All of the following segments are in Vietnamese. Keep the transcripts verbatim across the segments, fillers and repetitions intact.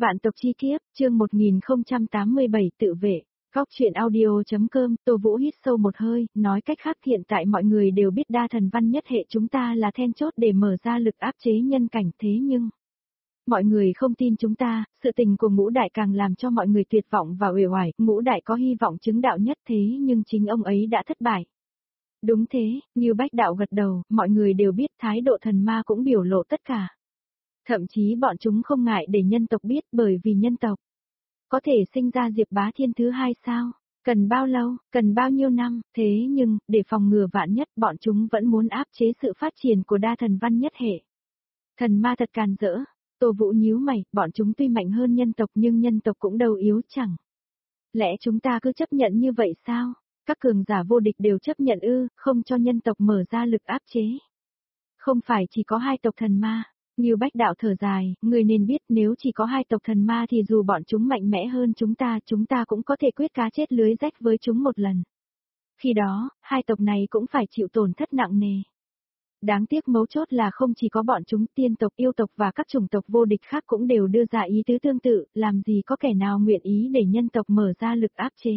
Vạn tộc chi kiếp, chương một nghìn không trăm tám mươi bảy tự vệ. Góc truyện audio.com, Tô Vũ hít sâu một hơi, nói cách khác hiện tại mọi người đều biết đa thần văn nhất hệ chúng ta là then chốt để mở ra lực áp chế nhân cảnh, thế nhưng mọi người không tin chúng ta, sự tình của ngũ đại càng làm cho mọi người tuyệt vọng và uể oải, ngũ đại có hy vọng chứng đạo nhất thế nhưng chính ông ấy đã thất bại. Đúng thế, như Bách Đạo gật đầu, mọi người đều biết thái độ thần ma cũng biểu lộ tất cả. Thậm chí bọn chúng không ngại để nhân tộc biết bởi vì nhân tộc có thể sinh ra Diệp Bá Thiên thứ hai sao? Cần bao lâu, cần bao nhiêu năm, thế nhưng, để phòng ngừa vạn nhất bọn chúng vẫn muốn áp chế sự phát triển của đa thần văn nhất hệ. Thần ma thật càn rỡ, Tô Vũ nhíu mày, bọn chúng tuy mạnh hơn nhân tộc nhưng nhân tộc cũng đâu yếu chẳng. Lẽ chúng ta cứ chấp nhận như vậy sao? Các cường giả vô địch đều chấp nhận ư, không cho nhân tộc mở ra lực áp chế. Không phải chỉ có hai tộc thần ma. Như Bách Đạo thở dài, người nên biết nếu chỉ có hai tộc thần ma thì dù bọn chúng mạnh mẽ hơn chúng ta, chúng ta cũng có thể quyết cá chết lưới rách với chúng một lần. Khi đó, hai tộc này cũng phải chịu tổn thất nặng nề. Đáng tiếc mấu chốt là không chỉ có bọn chúng, tiên tộc, yêu tộc và các chủng tộc vô địch khác cũng đều đưa ra ý tứ tương tự, làm gì có kẻ nào nguyện ý để nhân tộc mở ra lực áp chế.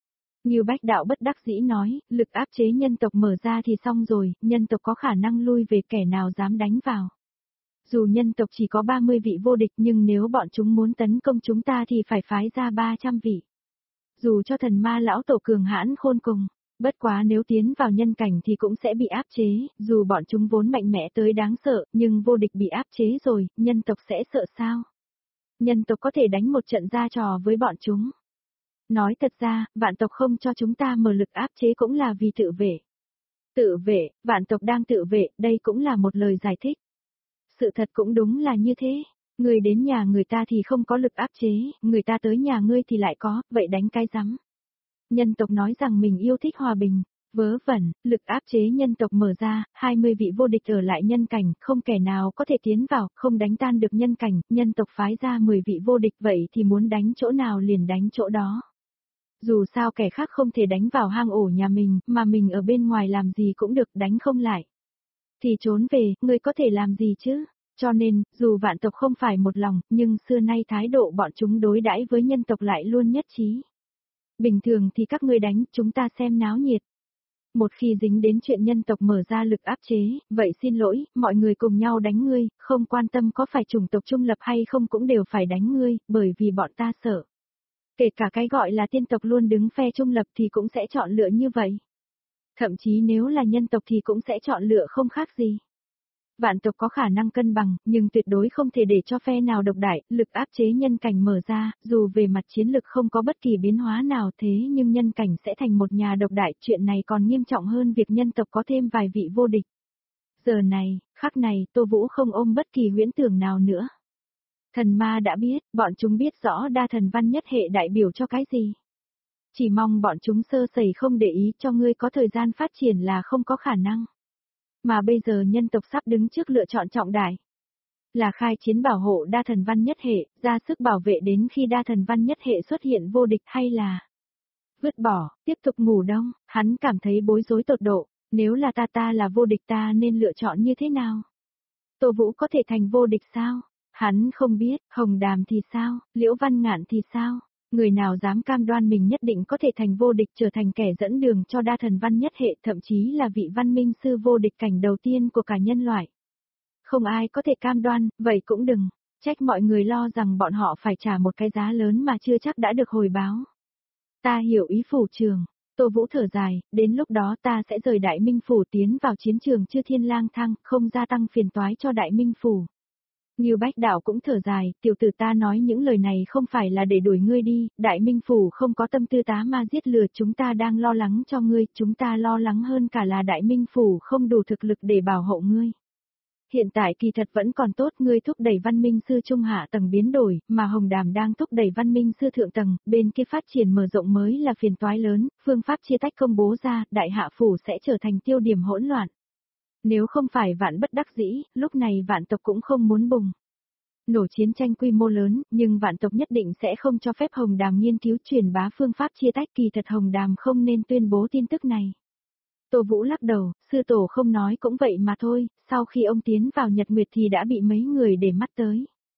Như Bách Đạo bất đắc dĩ nói, lực áp chế nhân tộc mở ra thì xong rồi, nhân tộc có khả năng lui về, kẻ nào dám đánh vào. Dù nhân tộc chỉ có ba mươi vị vô địch nhưng nếu bọn chúng muốn tấn công chúng ta thì phải phái ra ba trăm vị. Dù cho thần ma lão tổ cường hãn khôn cùng, bất quá nếu tiến vào nhân cảnh thì cũng sẽ bị áp chế, dù bọn chúng vốn mạnh mẽ tới đáng sợ, nhưng vô địch bị áp chế rồi, nhân tộc sẽ sợ sao? Nhân tộc có thể đánh một trận ra trò với bọn chúng. Nói thật ra, vạn tộc không cho chúng ta mở lực áp chế cũng là vì tự vệ. Tự vệ, vạn tộc đang tự vệ, đây cũng là một lời giải thích. Sự thật cũng đúng là như thế, người đến nhà người ta thì không có lực áp chế, người ta tới nhà ngươi thì lại có, vậy đánh cái rắm. Nhân tộc nói rằng mình yêu thích hòa bình, vớ vẩn, lực áp chế nhân tộc mở ra, hai mươi vị vô địch ở lại nhân cảnh, không kẻ nào có thể tiến vào, không đánh tan được nhân cảnh, nhân tộc phái ra mười vị vô địch vậy thì muốn đánh chỗ nào liền đánh chỗ đó. Dù sao kẻ khác không thể đánh vào hang ổ nhà mình, mà mình ở bên ngoài làm gì cũng được, đánh không lại. Thì trốn về, ngươi có thể làm gì chứ? Cho nên, dù vạn tộc không phải một lòng, nhưng xưa nay thái độ bọn chúng đối đãi với nhân tộc lại luôn nhất trí. Bình thường thì các ngươi đánh, chúng ta xem náo nhiệt. Một khi dính đến chuyện nhân tộc mở ra lực áp chế, vậy xin lỗi, mọi người cùng nhau đánh ngươi, không quan tâm có phải chủng tộc trung lập hay không cũng đều phải đánh ngươi, bởi vì bọn ta sợ. Kể cả cái gọi là tiên tộc luôn đứng phe trung lập thì cũng sẽ chọn lựa như vậy. Thậm chí nếu là nhân tộc thì cũng sẽ chọn lựa không khác gì. Vạn tộc có khả năng cân bằng, nhưng tuyệt đối không thể để cho phe nào độc đại, lực áp chế nhân cảnh mở ra, dù về mặt chiến lực không có bất kỳ biến hóa nào thế nhưng nhân cảnh sẽ thành một nhà độc đại, chuyện này còn nghiêm trọng hơn việc nhân tộc có thêm vài vị vô địch. Giờ này, khắc này, Tô Vũ không ôm bất kỳ huyễn tưởng nào nữa. Thần ma đã biết, bọn chúng biết rõ đa thần văn nhất hệ đại biểu cho cái gì. Chỉ mong bọn chúng sơ sẩy không để ý cho ngươi có thời gian phát triển là không có khả năng. Mà bây giờ nhân tộc sắp đứng trước lựa chọn trọng đại. Là khai chiến bảo hộ đa thần văn nhất hệ, ra sức bảo vệ đến khi đa thần văn nhất hệ xuất hiện vô địch hay là vứt bỏ, tiếp tục ngủ đông, hắn cảm thấy bối rối tột độ, nếu là ta ta là vô địch ta nên lựa chọn như thế nào? Tô Vũ có thể thành vô địch sao? Hắn không biết, Hồng Đàm thì sao, Liễu Văn Ngạn thì sao? Người nào dám cam đoan mình nhất định có thể thành vô địch trở thành kẻ dẫn đường cho đa thần văn nhất hệ thậm chí là vị văn minh sư vô địch cảnh đầu tiên của cả nhân loại. Không ai có thể cam đoan, vậy cũng đừng trách mọi người lo rằng bọn họ phải trả một cái giá lớn mà chưa chắc đã được hồi báo. Ta hiểu ý phủ trường, Tô Vũ thở dài, đến lúc đó ta sẽ rời Đại Minh Phủ tiến vào chiến trường Chư Thiên Lang Thang, không gia tăng phiền toái cho Đại Minh Phủ. Như Bách Đạo cũng thở dài, tiểu tử ta nói những lời này không phải là để đuổi ngươi đi, Đại Minh Phủ không có tâm tư tá ma giết lừa, chúng ta đang lo lắng cho ngươi, chúng ta lo lắng hơn cả là Đại Minh Phủ không đủ thực lực để bảo hộ ngươi. Hiện tại kỳ thật vẫn còn tốt, ngươi thúc đẩy văn minh sư trung hạ tầng biến đổi, mà Hồng Đàm đang thúc đẩy văn minh sư thượng tầng, bên kia phát triển mở rộng mới là phiền toái lớn, phương pháp chia tách công bố ra, Đại Hạ Phủ sẽ trở thành tiêu điểm hỗn loạn. Nếu không phải vạn bất đắc dĩ, lúc này vạn tộc cũng không muốn bùng nổ chiến tranh quy mô lớn, nhưng vạn tộc nhất định sẽ không cho phép Hồng Đàm nghiên cứu truyền bá phương pháp chia tách, kỳ thật Hồng Đàm không nên tuyên bố tin tức này. Tô Vũ lắc đầu, sư tổ không nói cũng vậy mà thôi, sau khi ông tiến vào Nhật Nguyệt thì đã bị mấy người để mắt tới.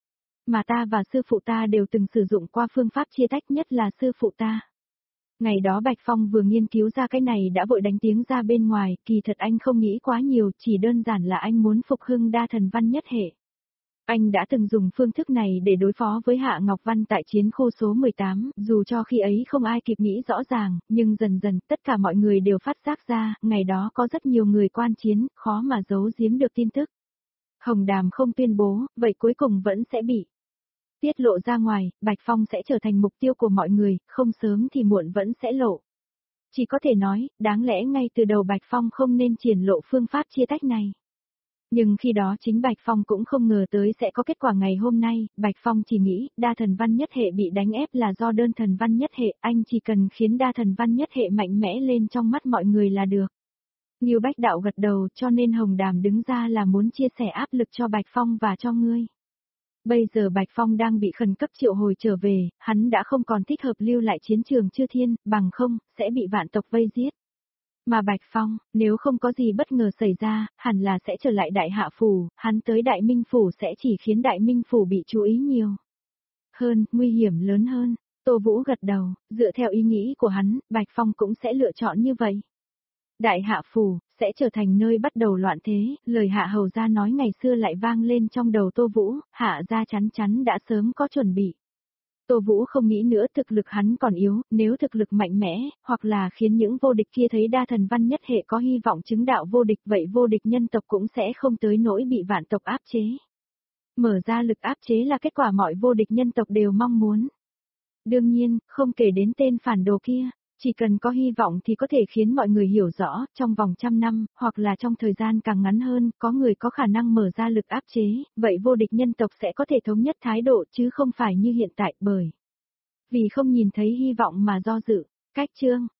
mà ta và sư phụ ta đều từng sử dụng qua phương pháp chia tách, nhất là sư phụ ta. Ngày đó Bạch Phong vừa nghiên cứu ra cái này đã vội đánh tiếng ra bên ngoài, kỳ thật anh không nghĩ quá nhiều, chỉ đơn giản là anh muốn phục hưng đa thần văn nhất hệ. Anh đã từng dùng phương thức này để đối phó với Hạ Ngọc Văn tại chiến khu số mười tám, dù cho khi ấy không ai kịp nghĩ rõ ràng, nhưng dần dần tất cả mọi người đều phát giác ra, ngày đó có rất nhiều người quan chiến, khó mà giấu giếm được tin tức. Hồng Đàm không tuyên bố, vậy cuối cùng vẫn sẽ bị tiết lộ ra ngoài, Bạch Phong sẽ trở thành mục tiêu của mọi người, không sớm thì muộn vẫn sẽ lộ. Chỉ có thể nói, đáng lẽ ngay từ đầu Bạch Phong không nên triển lộ phương pháp chia tách này. Nhưng khi đó chính Bạch Phong cũng không ngờ tới sẽ có kết quả ngày hôm nay, Bạch Phong chỉ nghĩ đa thần văn nhất hệ bị đánh ép là do đơn thần văn nhất hệ, anh chỉ cần khiến đa thần văn nhất hệ mạnh mẽ lên trong mắt mọi người là được. Ngưu Bách Đạo gật đầu, cho nên Hồng Đàm đứng ra là muốn chia sẻ áp lực cho Bạch Phong và cho ngươi. Bây giờ Bạch Phong đang bị khẩn cấp triệu hồi trở về, hắn đã không còn thích hợp lưu lại chiến trường Chư Thiên, bằng không, sẽ bị vạn tộc vây giết. Mà Bạch Phong, nếu không có gì bất ngờ xảy ra, hẳn là sẽ trở lại Đại Hạ Phủ, hắn tới Đại Minh Phủ sẽ chỉ khiến Đại Minh Phủ bị chú ý nhiều. Hơn, nguy hiểm lớn hơn, Tô Vũ gật đầu, dựa theo ý nghĩ của hắn, Bạch Phong cũng sẽ lựa chọn như vậy. Đại Hạ Phủ, sẽ trở thành nơi bắt đầu loạn thế, lời Hạ Hầu Gia nói ngày xưa lại vang lên trong đầu Tô Vũ, Hạ Gia chắn chắn đã sớm có chuẩn bị. Tô Vũ không nghĩ nữa thực lực hắn còn yếu, nếu thực lực mạnh mẽ, hoặc là khiến những vô địch kia thấy đa thần văn nhất hệ có hy vọng chứng đạo vô địch, vậy vô địch nhân tộc cũng sẽ không tới nỗi bị vạn tộc áp chế. Mở ra lực áp chế là kết quả mọi vô địch nhân tộc đều mong muốn. Đương nhiên, không kể đến tên phản đồ kia. Chỉ cần có hy vọng thì có thể khiến mọi người hiểu rõ, trong vòng trăm năm, hoặc là trong thời gian càng ngắn hơn, có người có khả năng mở ra lực áp chế, vậy vô địch nhân tộc sẽ có thể thống nhất thái độ chứ không phải như hiện tại, bởi vì không nhìn thấy hy vọng mà do dự. Cách chương